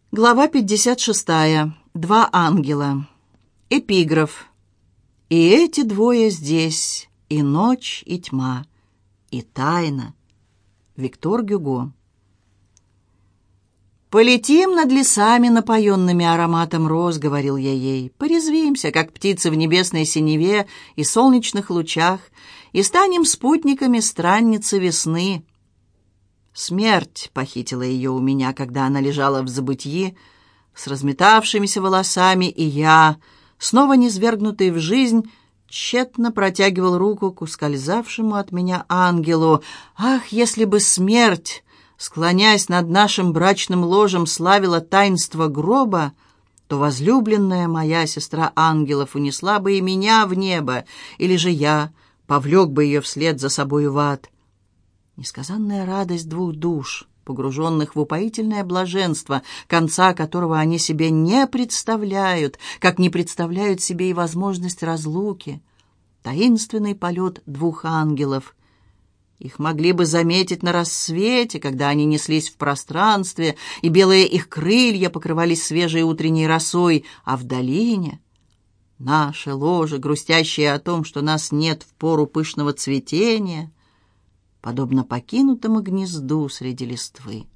Глава 56. Два ангела. Эпиграф. «И эти двое здесь, и ночь, и тьма, и тайна». Виктор Гюго. «Полетим над лесами, напоенными ароматом роз», — говорил я ей. «Порезвимся, как птицы в небесной синеве и солнечных лучах, и станем спутниками странницы весны». Смерть похитила ее у меня, когда она лежала в забытьи, с разметавшимися волосами, и я, снова низвергнутый в жизнь, тщетно протягивал руку к ускользавшему от меня ангелу. Ах, если бы смерть, склоняясь над нашим брачным ложем, славила таинство гроба, то возлюбленная моя сестра ангелов унесла бы и меня в небо, или же я повлек бы ее вслед за собою в ад. Несказанная радость двух душ, погруженных в упоительное блаженство, конца которого они себе не представляют, как не представляют себе и возможность разлуки. Таинственный полет двух ангелов. Их могли бы заметить на рассвете, когда они неслись в пространстве, и белые их крылья покрывались свежей утренней росой, а в долине наше ложе, грустящее о том, что нас нет в пору пышного цветения, подобно покинутому гнезду среди листвы.